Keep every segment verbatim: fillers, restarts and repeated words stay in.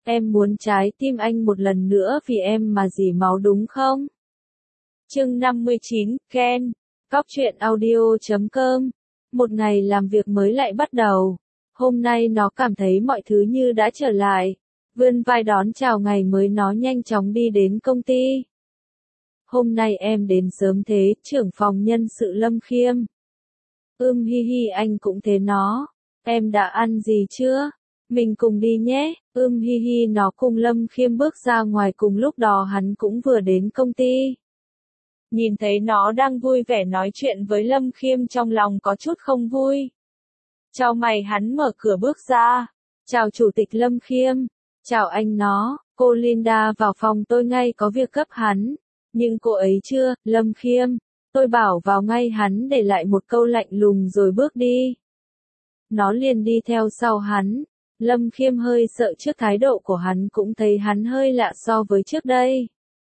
Em muốn trái tim anh một lần nữa vì em mà dỉ máu đúng không? Chương năm mươi chín, Ken. Cóc truyện audio chấm com. Một ngày làm việc mới lại bắt đầu. Hôm nay nó cảm thấy mọi thứ như đã trở lại. Vươn vai đón chào ngày mới, nó nhanh chóng đi đến công ty. Hôm nay em đến sớm thế, trưởng phòng nhân sự Lâm Khiêm. Ưm hi hi, anh cũng thế nó. Em đã ăn gì chưa? Mình cùng đi nhé. Ưm hi hi, nó cùng Lâm Khiêm bước ra ngoài, cùng lúc đó hắn cũng vừa đến công ty. Nhìn thấy nó đang vui vẻ nói chuyện với Lâm Khiêm, trong lòng có chút không vui. Chào mày, hắn mở cửa bước ra. Chào chủ tịch Lâm Khiêm. Chào anh nó. Cô Linda vào phòng tôi ngay, có việc gấp hắn. Nhưng cô ấy chưa, Lâm Khiêm. Tôi bảo vào ngay, hắn để lại một câu lạnh lùng rồi bước đi. Nó liền đi theo sau hắn. Lâm Khiêm hơi sợ trước thái độ của hắn, cũng thấy hắn hơi lạ so với trước đây.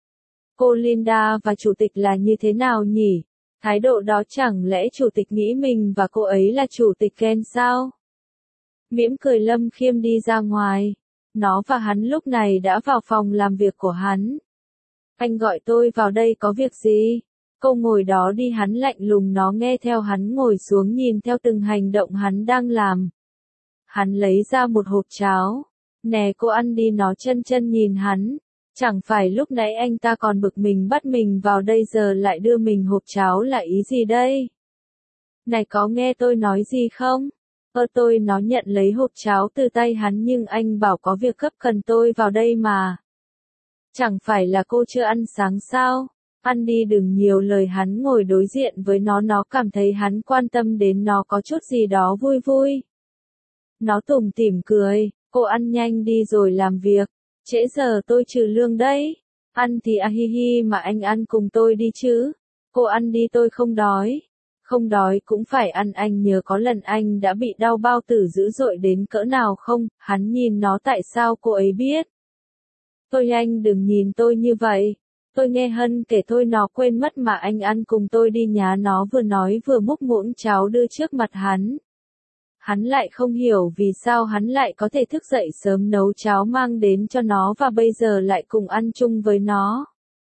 Cô Linda và chủ tịch là như thế nào nhỉ? Thái độ đó chẳng lẽ chủ tịch nghĩ mình và cô ấy là chủ tịch Ken sao? Mỉm cười Lâm Khiêm đi ra ngoài. Nó và hắn lúc này đã vào phòng làm việc của hắn. Anh gọi tôi vào đây có việc gì? Cô ngồi đó đi, hắn lạnh lùng. Nó nghe theo hắn ngồi xuống, nhìn theo từng hành động hắn đang làm. Hắn lấy ra một hộp cháo. Nè cô ăn đi, nó chân chân nhìn hắn. Chẳng phải lúc nãy anh ta còn bực mình bắt mình vào đây, giờ lại đưa mình hộp cháo là ý gì đây? Này có nghe tôi nói gì không? Ơ tôi nó nhận lấy hộp cháo từ tay hắn, nhưng anh bảo có việc gấp cần tôi vào đây mà. Chẳng phải là cô chưa ăn sáng sao? Ăn đi đừng nhiều lời. Hắn ngồi đối diện với nó, nó cảm thấy hắn quan tâm đến nó, có chút gì đó vui vui. Nó tủm tỉm cười, cô ăn nhanh đi rồi làm việc. Trễ giờ tôi trừ lương đấy. Ăn thì a hi hi mà anh ăn cùng tôi đi chứ. Cô ăn đi, tôi không đói. Không đói cũng phải ăn, anh nhớ có lần anh đã bị đau bao tử dữ dội đến cỡ nào không? Hắn nhìn nó, tại sao cô ấy biết? Tôi anh đừng nhìn tôi như vậy. Tôi nghe Hân kể thôi, nó quên mất mà, anh ăn cùng tôi đi nhá. Nó vừa nói vừa múc muỗng cháo đưa trước mặt hắn. Hắn lại không hiểu vì sao hắn lại có thể thức dậy sớm nấu cháo mang đến cho nó và bây giờ lại cùng ăn chung với nó.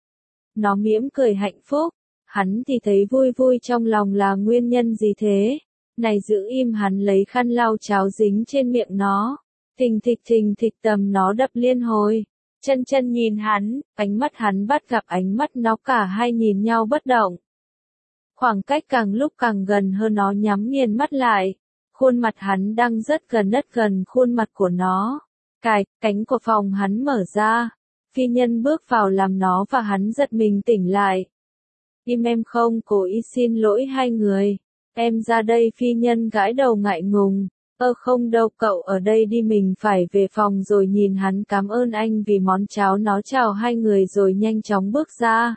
Nó mỉm cười hạnh phúc. Hắn thì thấy vui vui trong lòng, là nguyên nhân gì thế? Này giữ im, hắn lấy khăn lau cháo dính trên miệng nó. Thình thịch thình thịch, tầm nó đập liên hồi. Chân chân nhìn hắn, ánh mắt hắn bắt gặp ánh mắt nó, cả hai nhìn nhau bất động. Khoảng cách càng lúc càng gần hơn, nó nhắm nghiền mắt lại. Khuôn mặt hắn đang rất gần, đất gần khuôn mặt của nó. Cài, cánh của phòng hắn mở ra. Phi nhân bước vào làm nó và hắn giật mình tỉnh lại. Im em không, cố ý xin lỗi hai người. Em ra đây, phi nhân gãi đầu ngại ngùng. Ơ không đâu, cậu ở đây đi, mình phải về phòng rồi. Nhìn hắn, cảm ơn anh vì món cháo. Nó chào hai người rồi nhanh chóng bước ra.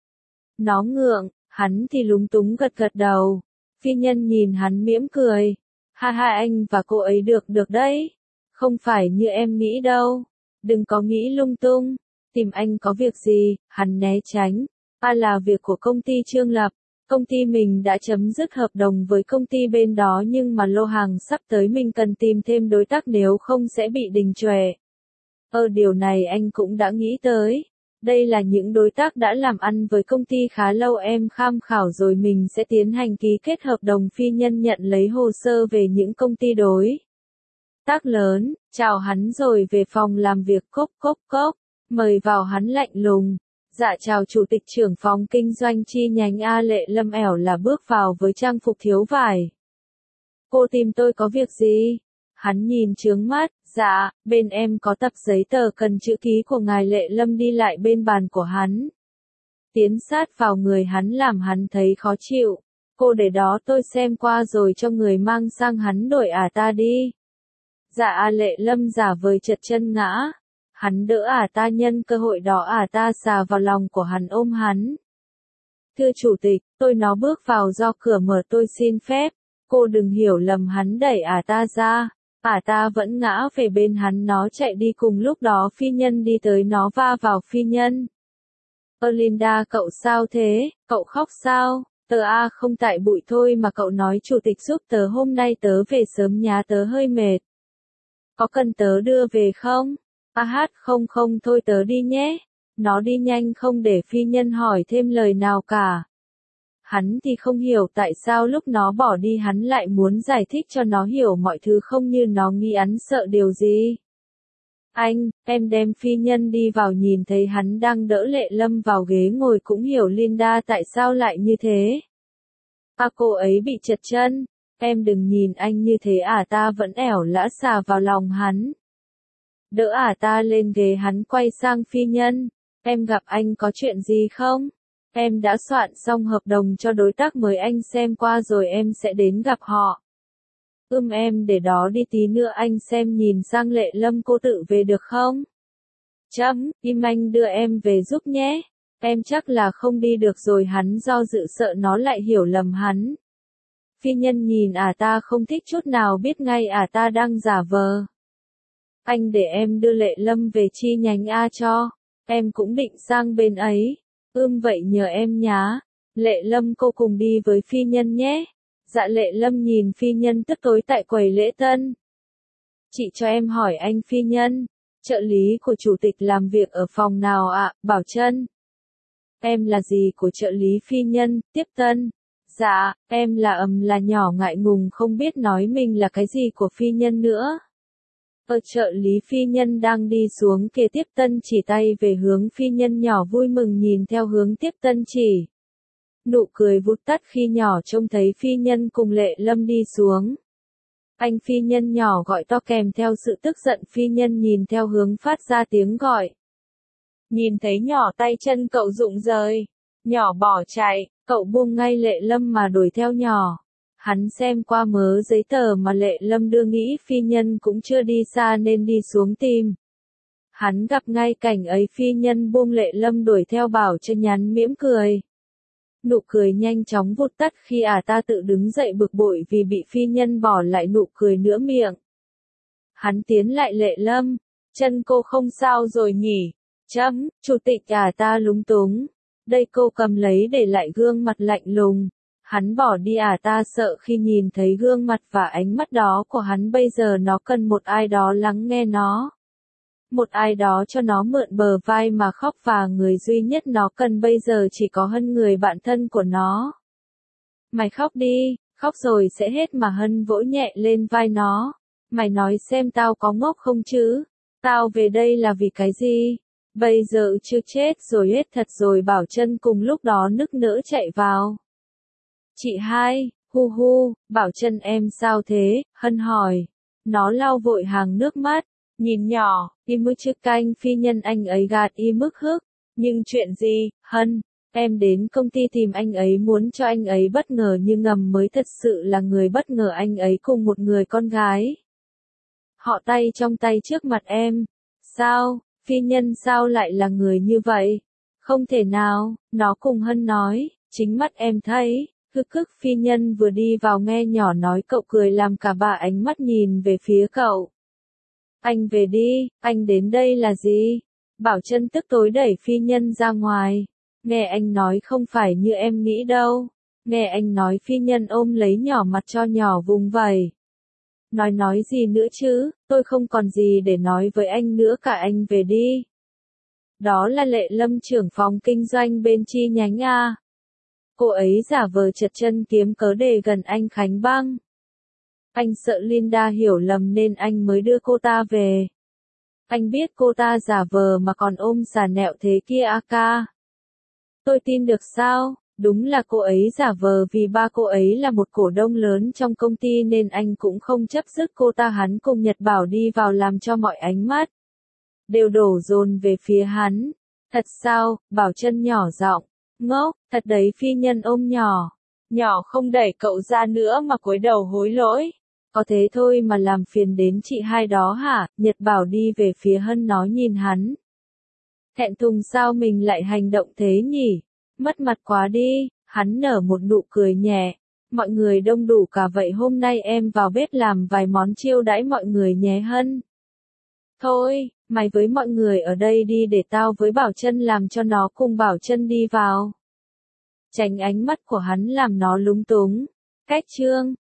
Nó ngượng, hắn thì lúng túng gật gật đầu. Phi nhân nhìn hắn mỉm cười. Ha ha, anh và cô ấy được được đấy. Không phải như em nghĩ đâu. Đừng có nghĩ lung tung. Tìm anh có việc gì? Hắn né tránh. À, là việc của công ty Trương Lập. Công ty mình đã chấm dứt hợp đồng với công ty bên đó, nhưng mà lô hàng sắp tới mình cần tìm thêm đối tác, nếu không sẽ bị đình trệ. Ờ điều này anh cũng đã nghĩ tới. Đây là những đối tác đã làm ăn với công ty khá lâu, em tham khảo rồi mình sẽ tiến hành ký kết hợp đồng. Phi nhân nhận lấy hồ sơ về những công ty đối tác lớn, chào hắn rồi về phòng làm việc. Cốc cốc cốc, mời vào, hắn lạnh lùng. Dạ chào chủ tịch, trưởng phòng kinh doanh chi nhánh A Lệ Lâm ẻo là bước vào với trang phục thiếu vải. Cô tìm tôi có việc gì? Hắn nhìn trướng mắt. Dạ, bên em có tập giấy tờ cần chữ ký của ngài Lệ Lâm. Đi lại bên bàn của hắn. Tiến sát vào người hắn làm hắn thấy khó chịu. Cô để đó, tôi xem qua rồi cho người mang sang. Hắn đổi à ta đi. Dạ A Lệ Lâm giả vời trật chân ngã. Hắn đỡ à ta, nhân cơ hội đó à ta xà vào lòng của hắn, ôm hắn. Thưa chủ tịch, tôi nó bước vào do cửa mở, tôi xin phép. Cô đừng hiểu lầm. Hắn đẩy à ta ra. À ta vẫn ngã về bên hắn, nó chạy đi. Cùng lúc đó phi nhân đi tới, nó va vào phi nhân. Ơ Linda, cậu sao thế? Cậu khóc sao? Tớ a không, tại bụi thôi mà. Cậu nói chủ tịch giúp tớ, hôm nay tớ về sớm nhá, tớ hơi mệt. Có cần tớ đưa về không? A hát không không thôi tớ đi nhé. Nó đi nhanh không để phi nhân hỏi thêm lời nào cả. Hắn thì không hiểu tại sao lúc nó bỏ đi hắn lại muốn giải thích cho nó hiểu mọi thứ không như nó nghi hắn sợ điều gì. Anh, em đem phi nhân đi vào nhìn thấy hắn đang đỡ Lệ Lâm vào ghế ngồi cũng hiểu Linda tại sao lại như thế. À cô ấy bị trật chân, em đừng nhìn anh như thế à ta vẫn ẻo lã xà vào lòng hắn. Đỡ à ta lên ghế hắn quay sang phi nhân, em gặp anh có chuyện gì không? Em đã soạn xong hợp đồng cho đối tác mới anh xem qua rồi em sẽ đến gặp họ. Ưm em để đó đi tí nữa anh xem nhìn sang Lệ Lâm cô tự về được không? Chấm, im anh đưa em về giúp nhé. Em chắc là không đi được rồi hắn do dự sợ nó lại hiểu lầm hắn. Phi nhân nhìn à ta không thích chút nào biết ngay à ta đang giả vờ. Anh để em đưa Lệ Lâm về chi nhánh A cho. Em cũng định sang bên ấy. Ưm vậy nhờ em nhá. Lệ Lâm cô cùng đi với phi nhân nhé. Dạ Lệ Lâm nhìn phi nhân tức tối tại quầy lễ tân. Chị cho em hỏi anh phi nhân. Trợ lý của chủ tịch làm việc ở phòng nào ạ, à? Bảo Trân. Em là gì của trợ lý phi nhân, tiếp tân. Dạ, em là ầm là nhỏ ngại ngùng không biết nói mình là cái gì của phi nhân nữa. Ở trợ lý phi nhân đang đi xuống kia tiếp tân chỉ tay về hướng phi nhân nhỏ vui mừng nhìn theo hướng tiếp tân chỉ. Nụ cười vụt tắt khi nhỏ trông thấy phi nhân cùng Lệ Lâm đi xuống. Anh phi nhân nhỏ gọi to kèm theo sự tức giận phi nhân nhìn theo hướng phát ra tiếng gọi. Nhìn thấy nhỏ tay chân cậu rụng rời. Nhỏ bỏ chạy, cậu buông ngay Lệ Lâm mà đuổi theo nhỏ. Hắn xem qua mớ giấy tờ mà Lệ Lâm đưa nghĩ phi nhân cũng chưa đi xa nên đi xuống tìm. Hắn gặp ngay cảnh ấy phi nhân buông Lệ Lâm đuổi theo bảo cho nhắn mỉm cười. Nụ cười nhanh chóng vụt tắt khi à ta tự đứng dậy bực bội vì bị phi nhân bỏ lại nụ cười nữa miệng. Hắn tiến lại Lệ Lâm, chân cô không sao rồi nhỉ? Chấm, chủ tịch à ta lúng túng. Đây cô cầm lấy để lại gương mặt lạnh lùng. Hắn bỏ đi à ta sợ khi nhìn thấy gương mặt và ánh mắt đó của hắn bây giờ nó cần một ai đó lắng nghe nó. Một ai đó cho nó mượn bờ vai mà khóc và người duy nhất nó cần bây giờ chỉ có Hân người bạn thân của nó. Mày khóc đi, khóc rồi sẽ hết mà Hân vỗ nhẹ lên vai nó. Mày nói xem tao có ngốc không chứ? Tao về đây là vì cái gì? Bây giờ chưa chết rồi hết thật rồi Bảo Trân cùng lúc đó nức nở chạy vào. Chị hai, hu hu, Bảo Trân em sao thế? Hân hỏi. Nó lau vội hàng nước mắt. Nhìn nhỏ, y mức trước canh phi nhân anh ấy gạt y mức hức. Nhưng chuyện gì, Hân? Em đến công ty tìm anh ấy muốn cho anh ấy bất ngờ nhưng ngầm mới thật sự là người bất ngờ anh ấy cùng một người con gái. Họ tay trong tay trước mặt em. Sao, phi nhân sao lại là người như vậy? Không thể nào, nó cùng Hân nói, chính mắt em thấy. Hức hức phi nhân vừa đi vào nghe nhỏ nói cậu cười làm cả ba ánh mắt nhìn về phía cậu. Anh về đi, anh đến đây là gì? Bảo Trân tức tối đẩy phi nhân ra ngoài. Nghe anh nói không phải như em nghĩ đâu. Nghe anh nói phi nhân ôm lấy nhỏ mặt cho nhỏ vùng vầy. Nói nói gì nữa chứ, tôi không còn gì để nói với anh nữa cả anh về đi. Đó là Lệ Lâm trưởng phòng kinh doanh bên chi nhánh A. Cô ấy giả vờ trật chân kiếm cớ để gần anh Khánh Băng. Anh sợ Linda hiểu lầm nên anh mới đưa cô ta về. Anh biết cô ta giả vờ mà còn ôm xà nẹo thế kia a ca. Tôi tin được sao? Đúng là cô ấy giả vờ vì ba cô ấy là một cổ đông lớn trong công ty nên anh cũng không chấp sức cô ta hắn cùng Nhật Bảo đi vào làm cho mọi ánh mắt đều đổ dồn về phía hắn. Thật sao? Bảo Trân nhỏ giọng. Ngốc, thật đấy phi nhân ôm nhỏ. Nhỏ không đẩy cậu ra nữa mà cúi đầu hối lỗi. Có thế thôi mà làm phiền đến chị hai đó hả? Nhật Bảo đi về phía Hân nó nhìn hắn. Thẹn thùng sao mình lại hành động thế nhỉ? Mất mặt quá đi, hắn nở một nụ cười nhẹ. Mọi người đông đủ cả vậy hôm nay em vào bếp làm vài món chiêu đãi mọi người nhé Hân. Thôi, mày với mọi người ở đây đi để tao với Bảo Trân làm cho nó cùng Bảo Trân đi vào. Tránh ánh mắt của hắn làm nó lúng túng. Cách chương